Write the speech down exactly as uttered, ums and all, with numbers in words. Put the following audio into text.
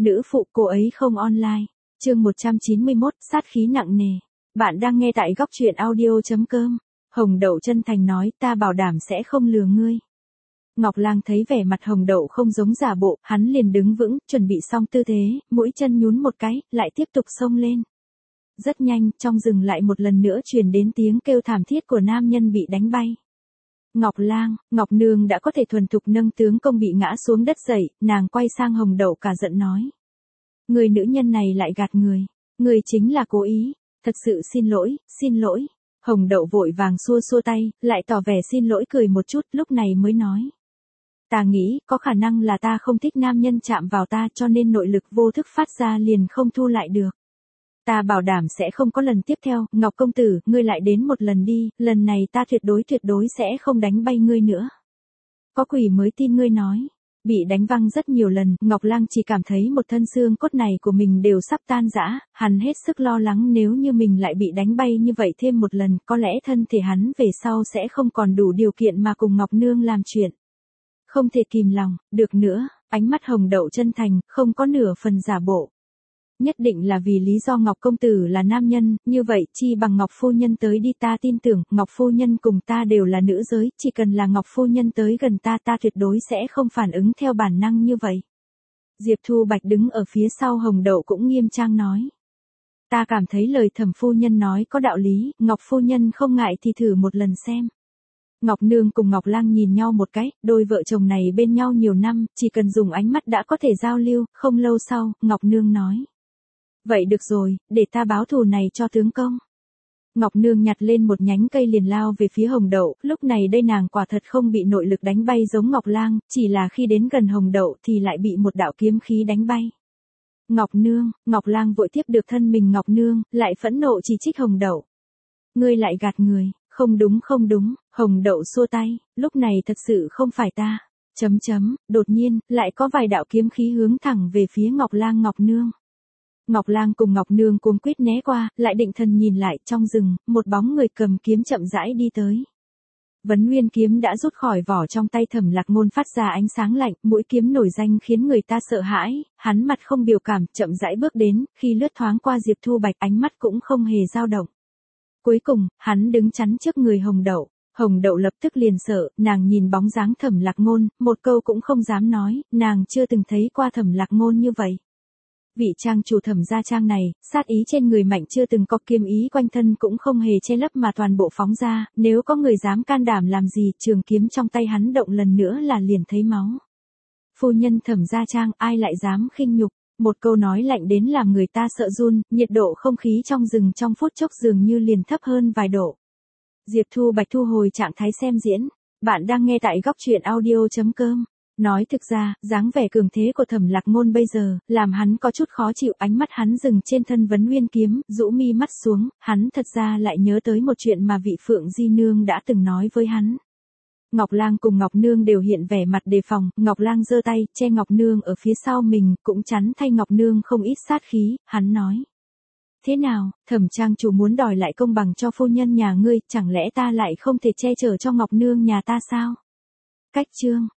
nữ phụ cô ấy không online. Chương một trăm chín mươi mốt, sát khí nặng nề. Bạn đang nghe tại góc truyện audio chấm com. Hồng Đậu chân thành nói, ta bảo đảm sẽ không lừa ngươi. Ngọc Lang thấy vẻ mặt Hồng Đậu không giống giả bộ, hắn liền đứng vững, chuẩn bị xong tư thế, mũi chân nhún một cái, lại tiếp tục xông lên. Rất nhanh, trong rừng lại một lần nữa truyền đến tiếng kêu thảm thiết của nam nhân bị đánh bay. Ngọc Lang, Ngọc Nương đã có thể thuần thục nâng tướng công bị ngã xuống đất dậy, nàng quay sang Hồng Đậu cả giận nói. Người nữ nhân này lại gạt người, người chính là cố ý, thật sự xin lỗi, xin lỗi. Hồng Đậu vội vàng xua xua tay, lại tỏ vẻ xin lỗi cười một chút, lúc này mới nói. Ta nghĩ, có khả năng là ta không thích nam nhân chạm vào ta cho nên nội lực vô thức phát ra liền không thu lại được. Ta bảo đảm sẽ không có lần tiếp theo, Ngọc công tử, ngươi lại đến một lần đi, lần này ta tuyệt đối tuyệt đối sẽ không đánh bay ngươi nữa. Có quỷ mới tin ngươi nói. Bị đánh văng rất nhiều lần, Ngọc Lang chỉ cảm thấy một thân xương cốt này của mình đều sắp tan rã, hắn hết sức lo lắng nếu như mình lại bị đánh bay như vậy thêm một lần, có lẽ thân thể hắn về sau sẽ không còn đủ điều kiện mà cùng Ngọc Nương làm chuyện. Không thể kìm lòng, được nữa, ánh mắt Hồng Đậu chân thành, không có nửa phần giả bộ. Nhất định là vì lý do Ngọc công tử là nam nhân, như vậy chi bằng Ngọc phu nhân tới đi, ta tin tưởng, Ngọc phu nhân cùng ta đều là nữ giới, chỉ cần là Ngọc phu nhân tới gần ta ta tuyệt đối sẽ không phản ứng theo bản năng như vậy. Diệp Thu Bạch đứng ở phía sau Hồng Đậu cũng nghiêm trang nói. Ta cảm thấy lời Thẩm phu nhân nói có đạo lý, Ngọc phu nhân không ngại thì thử một lần xem. Ngọc Nương cùng Ngọc Lang nhìn nhau một cái, đôi vợ chồng này bên nhau nhiều năm, chỉ cần dùng ánh mắt đã có thể giao lưu, không lâu sau, Ngọc Nương nói. Vậy được rồi, để ta báo thù này cho tướng công. Ngọc Nương nhặt lên một nhánh cây liền lao về phía Hồng Đậu, lúc này đây nàng quả thật không bị nội lực đánh bay giống Ngọc Lang, chỉ là khi đến gần Hồng Đậu thì lại bị một đạo kiếm khí đánh bay. Ngọc Nương, Ngọc Lang vội tiếp được thân mình Ngọc Nương, lại phẫn nộ chỉ trích Hồng Đậu. Ngươi lại gạt người, không đúng không đúng, Hồng Đậu xua tay, lúc này thật sự không phải ta. Chấm chấm, đột nhiên, lại có vài đạo kiếm khí hướng thẳng về phía Ngọc Lang Ngọc Nương. Ngọc Lang cùng Ngọc Nương cuống quýt né qua, lại định thần nhìn lại, trong rừng, một bóng người cầm kiếm chậm rãi đi tới. Vấn Nguyên kiếm đã rút khỏi vỏ trong tay Thẩm Lạc Ngôn phát ra ánh sáng lạnh, mũi kiếm nổi danh khiến người ta sợ hãi, hắn mặt không biểu cảm, chậm rãi bước đến, khi lướt thoáng qua Diệp Thu Bạch ánh mắt cũng không hề dao động. Cuối cùng, hắn đứng chắn trước người Hồng Đậu. Hồng Đậu lập tức liền sợ, nàng nhìn bóng dáng Thẩm Lạc Ngôn, một câu cũng không dám nói, nàng chưa từng thấy qua Thẩm Lạc Ngôn như vậy. Vị trang chủ Thẩm gia trang này, sát ý trên người mạnh chưa từng có, kiếm ý quanh thân cũng không hề che lấp mà toàn bộ phóng ra, nếu có người dám can đảm làm gì, trường kiếm trong tay hắn động lần nữa là liền thấy máu. Phu nhân Thẩm gia trang, ai lại dám khinh nhục, một câu nói lạnh đến làm người ta sợ run, nhiệt độ không khí trong rừng trong phút chốc dường như liền thấp hơn vài độ. Diệp Thu Bạch thu hồi trạng thái xem diễn, bạn đang nghe tại góc truyện audio chấm com. Nói thực ra, dáng vẻ cường thế của Thẩm Lạc Ngôn bây giờ, làm hắn có chút khó chịu, ánh mắt hắn dừng trên thân Vấn Nguyên kiếm, rũ mi mắt xuống, hắn thật ra lại nhớ tới một chuyện mà vị Phượng Di Nương đã từng nói với hắn. Ngọc Lang cùng Ngọc Nương đều hiện vẻ mặt đề phòng, Ngọc Lang giơ tay, che Ngọc Nương ở phía sau mình, cũng chắn thay Ngọc Nương không ít sát khí, hắn nói. Thế nào, Thẩm trang chủ muốn đòi lại công bằng cho phu nhân nhà ngươi, chẳng lẽ ta lại không thể che chở cho Ngọc Nương nhà ta sao? Cách chương.